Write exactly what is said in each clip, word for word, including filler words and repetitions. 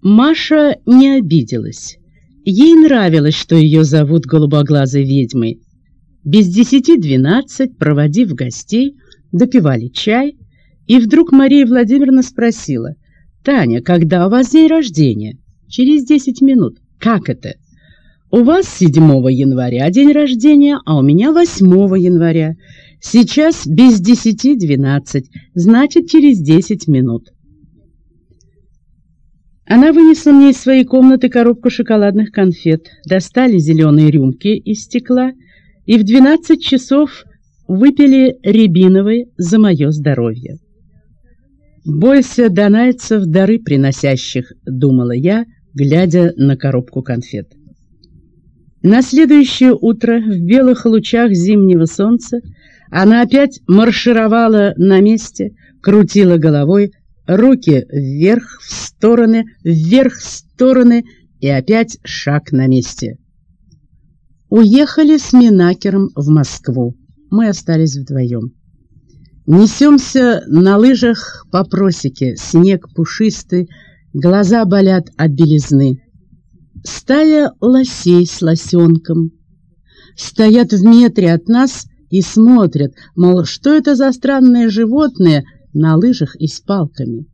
Маша не обиделась. Ей нравилось, что ее зовут голубоглазой ведьмой. Без десяти двенадцать, проводив гостей, допивали чай, и вдруг Мария Владимировна спросила: «Таня, когда у вас день рождения?» «Через десять минут». «Как это?» «У вас седьмого января день рождения, а у меня восьмого января. Сейчас без десяти двенадцать, значит, через десять минут». Она вынесла мне из своей комнаты коробку шоколадных конфет, достали зеленые рюмки из стекла и в двенадцать часов выпили рябиновые за мое здоровье. «Бойся донайцев, дары приносящих», — думала я, глядя на коробку конфет. На следующее утро в белых лучах зимнего солнца она опять маршировала на месте, крутила головой, руки вверх, в стороны, вверх, в стороны, и опять шаг на месте. Уехали с Минакером в Москву. Мы остались вдвоем. Несемся на лыжах по просеке, снег пушистый, глаза болят от белизны. Стая лосей с лосенком стоят в метре от нас и смотрят, мол, что это за странные животные на лыжах и с палками.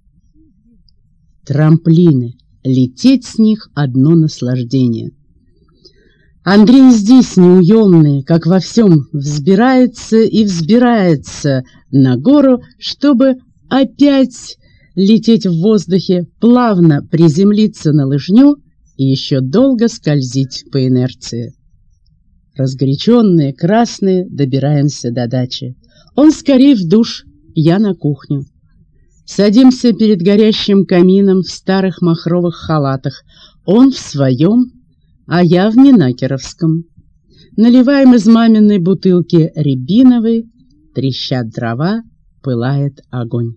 Трамплины. Лететь с них одно наслаждение. Андрей здесь неуемный, как во всем, взбирается и взбирается на гору, чтобы опять лететь в воздухе, плавно приземлиться на лыжню и еще долго скользить по инерции. Разгоряченные, красные, добираемся до дачи. Он скорее в душ, я на кухню. Садимся перед горящим камином в старых махровых халатах. Он в своем, а я в минакеровском. Наливаем из маминой бутылки рябиновой, трещат дрова, пылает огонь.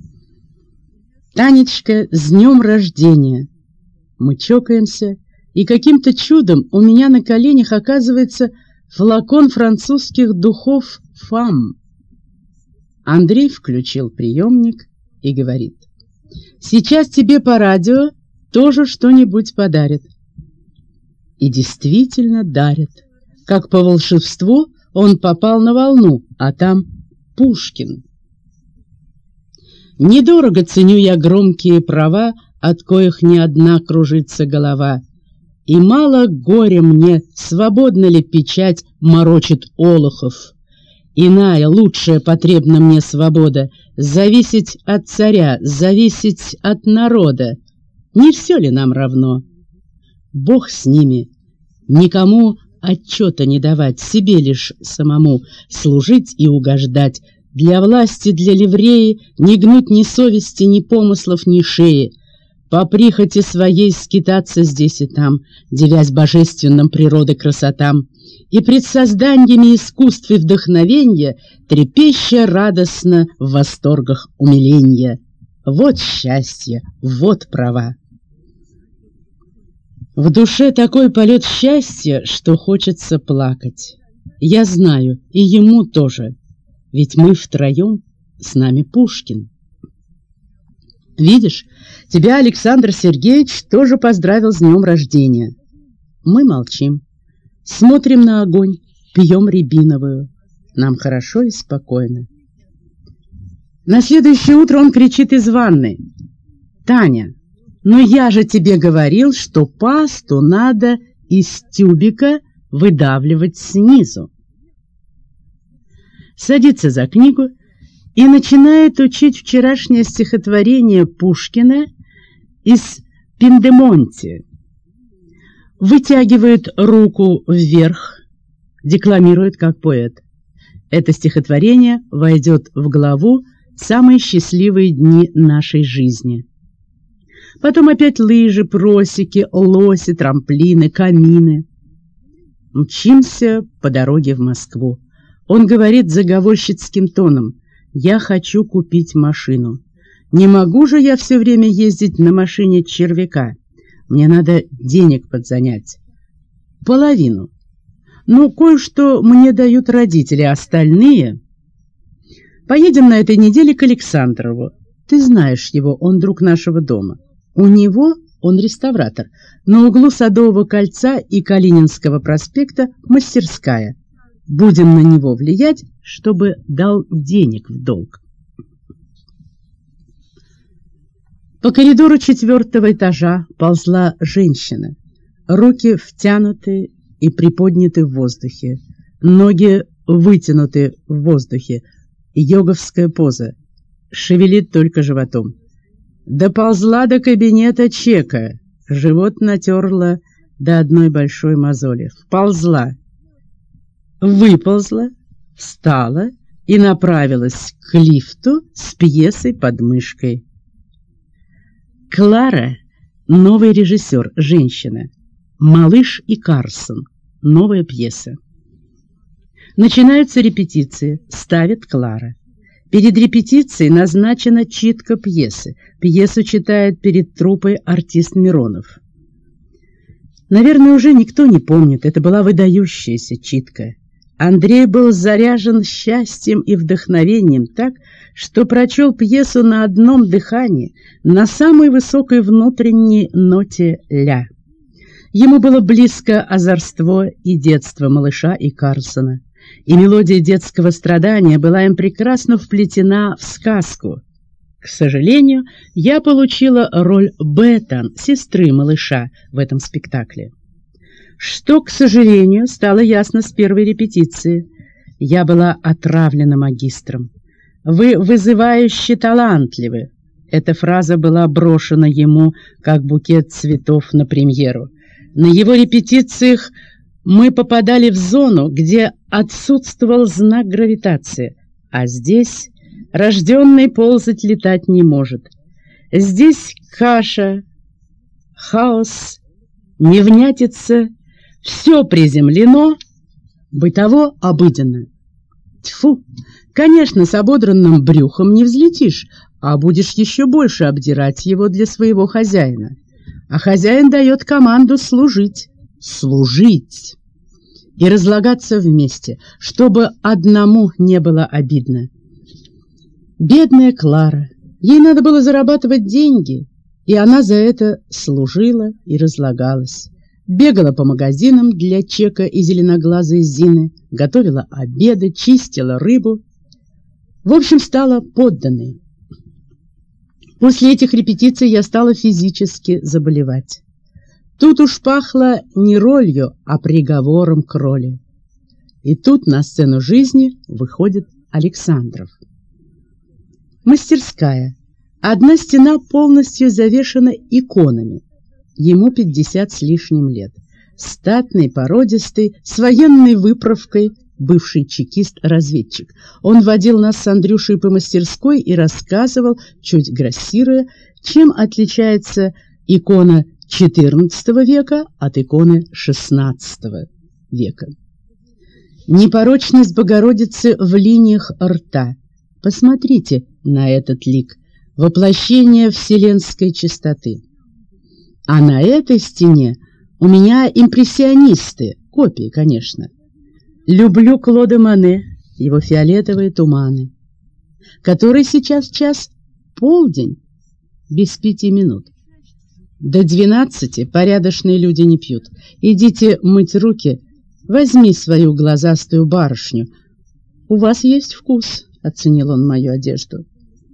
«Танечка, с днем рождения!» Мы чокаемся, и каким-то чудом у меня на коленях оказывается флакон французских духов «Фам». Андрей включил приемник и говорит: «Сейчас тебе по радио тоже что-нибудь подарят». И действительно дарят. Как по волшебству он попал на волну, а там Пушкин. Недорого ценю я громкие права, от коих не одна кружится голова. И мало горя мне, свободно ли печать морочит олухов. Иная, лучшая потребна мне свобода, зависеть от царя, зависеть от народа. Не все ли нам равно? Бог с ними. Никому отчета не давать, себе лишь самому служить и угождать. Для власти, для ливреи не гнуть ни совести, ни помыслов, ни шеи. По прихоти своей скитаться здесь и там, девясь божественным природы красотам. И пред созданиями искусств и вдохновенья трепеща радостно в восторгах умиления. Вот счастье, вот права. В душе такой полет счастья, что хочется плакать. Я знаю, и ему тоже, ведь мы втроем, с нами Пушкин. Видишь, тебя Александр Сергеевич тоже поздравил с днем рождения. Мы молчим, смотрим на огонь, пьем рябиновую. Нам хорошо и спокойно. На следующее утро он кричит из ванной: «Таня, но я же тебе говорил, что пасту надо из тюбика выдавливать снизу». Садится за книгу и начинает учить вчерашнее стихотворение Пушкина из Пиндемонти. Вытягивает руку вверх, декламирует как поэт. Это стихотворение войдет в главу «Самые счастливые дни нашей жизни». Потом опять лыжи, просеки, лоси, трамплины, камины. Мчимся по дороге в Москву. Он говорит заговорщицким тоном: «Я хочу купить машину. Не могу же я все время ездить на машине червяка. Мне надо денег подзанять. Половину. Ну, кое-что мне дают родители, остальные... Поедем на этой неделе к Александрову. Ты знаешь его, он друг нашего дома. У него он реставратор. На углу Садового кольца и Калининского проспекта мастерская. Будем на него влиять, чтобы дал денег в долг. По коридору четвертого этажа ползла женщина. Руки втянуты и приподняты в воздухе. Ноги вытянуты в воздухе. Йоговская поза. Шевелит только животом. Доползла до кабинета Чека. Живот натерла до одной большой мозоли. Вползла. Выползла, встала и направилась к лифту с пьесой под мышкой. Клара — новый режиссер, женщина. «Малыш и Карлсон» — новая пьеса. Начинаются репетиции, ставит Клара. Перед репетицией назначена читка пьесы. Пьесу читает перед труппой артист Миронов. Наверное, уже никто не помнит, это была выдающаяся читка. Андрей был заряжен счастьем и вдохновением так, что прочел пьесу на одном дыхании, на самой высокой внутренней ноте ля. Ему было близко озорство и детство малыша и Карлсона, и мелодия детского страдания была им прекрасно вплетена в сказку. К сожалению, я получила роль Беттан, сестры малыша, в этом спектакле. Что, к сожалению, стало ясно с первой репетиции. Я была отравлена магистром. «Вы вызывающе талантливы». Эта фраза была брошена ему, как букет цветов на премьеру. На его репетициях мы попадали в зону, где отсутствовал знак гравитации, а здесь рожденный ползать летать не может. Здесь каша, хаос, невнятица, все приземлено, бытово обыденно. Тьфу! Конечно, с ободранным брюхом не взлетишь, а будешь еще больше обдирать его для своего хозяина. А хозяин дает команду служить, служить и разлагаться вместе, чтобы одному не было обидно. Бедная Клара, ей надо было зарабатывать деньги, и она за это служила и разлагалась. Бегала по магазинам для Чека и зеленоглазой Зины, готовила обеды, чистила рыбу. В общем, стала подданной. После этих репетиций я стала физически заболевать. Тут уж пахло не ролью, а приговором к роли. И тут на сцену жизни выходит Александров. Мастерская. Одна стена полностью завешена иконами. Ему пятьдесят с лишним лет. Статный, породистый, с военной выправкой, бывший чекист-разведчик. Он водил нас с Андрюшей по мастерской и рассказывал, чуть грассируя, чем отличается икона четырнадцатого века от иконы шестнадцатого века. Непорочность Богородицы в линиях рта. Посмотрите на этот лик, воплощение вселенской чистоты. А на этой стене у меня импрессионисты, копии, конечно. Люблю Клода Моне, его фиолетовые туманы. Который сейчас час? Полдень, без пяти минут. До двенадцати порядочные люди не пьют. Идите мыть руки, возьми свою глазастую барышню. У вас есть вкус, оценил он мою одежду.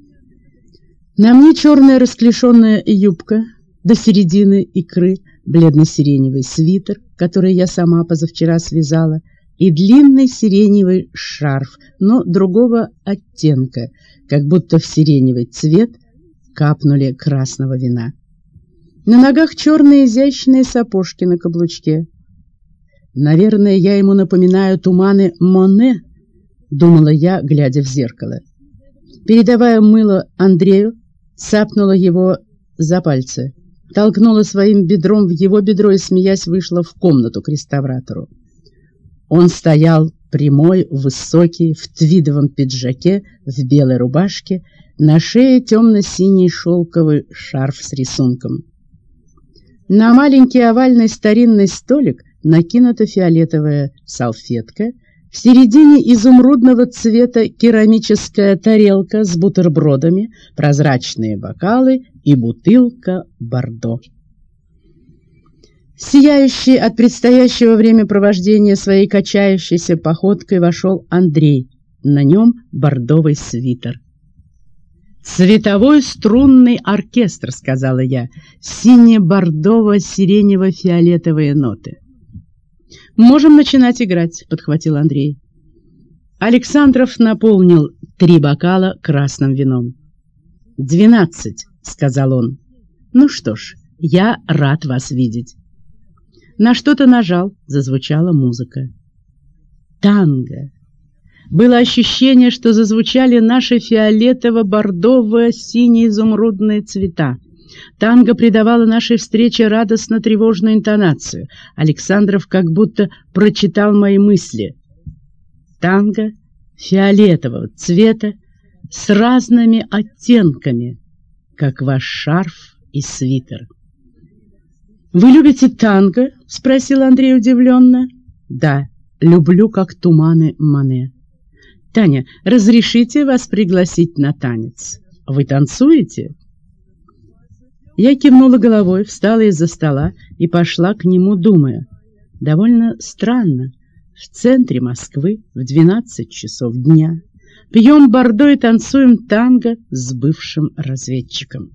На мне черная расклешенная юбка, до середины икры бледно-сиреневый свитер, который я сама позавчера связала, и длинный сиреневый шарф, но другого оттенка, как будто в сиреневый цвет капнули красного вина. На ногах черные изящные сапожки на каблучке. Наверное, я ему напоминаю туманы Моне, думала я, глядя в зеркало. Передавая мыло Андрею, цапнула его за пальцы, толкнула своим бедром в его бедро и, смеясь, вышла в комнату к реставратору. Он стоял прямой, высокий, в твидовом пиджаке, в белой рубашке, на шее темно-синий шелковый шарф с рисунком. На маленький овальный старинный столик накинута фиолетовая салфетка, в середине изумрудного цвета керамическая тарелка с бутербродами, прозрачные бокалы и бутылка бордо. Сияющий от предстоящего времяпровождения своей качающейся походкой вошел Андрей. На нем бордовый свитер. «Цветовой струнный оркестр», — сказала я, — «сине-бордово-сиренево-фиолетовые ноты». «Можем начинать играть», — подхватил Андрей. Александров наполнил три бокала красным вином. «Двенадцать», — сказал он. «Ну что ж, я рад вас видеть». На что-то нажал, зазвучала музыка. Танго. Было ощущение, что зазвучали наши фиолетово-бордово-сине-изумрудные цвета. Танго придавало нашей встрече радостно-тревожную интонацию. Александров как будто прочитал мои мысли. Танго фиолетового цвета с разными оттенками, как ваш шарф и свитер. «Вы любите танго?» — спросил Андрей удивленно. «Да, люблю, как туманы Мане». «Таня, разрешите вас пригласить на танец? Вы танцуете?» Я кивнула головой, встала из-за стола и пошла к нему, думая. Довольно странно. В центре Москвы в двенадцать часов дня пьем бордо и танцуем танго с бывшим разведчиком.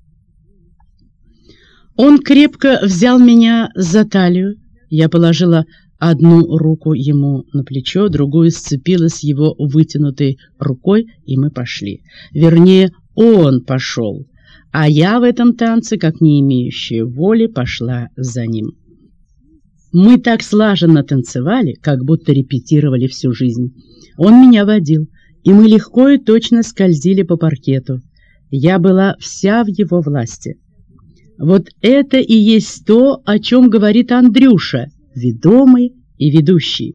Он крепко взял меня за талию. Я положила одну руку ему на плечо, другую сцепила с его вытянутой рукой, и мы пошли. Вернее, он пошел, а я в этом танце, как не имеющая воли, пошла за ним. Мы так слаженно танцевали, как будто репетировали всю жизнь. Он меня водил, и мы легко и точно скользили по паркету. Я была вся в его власти. Вот это и есть то, о чем говорит Андрюша, ведомый и ведущий.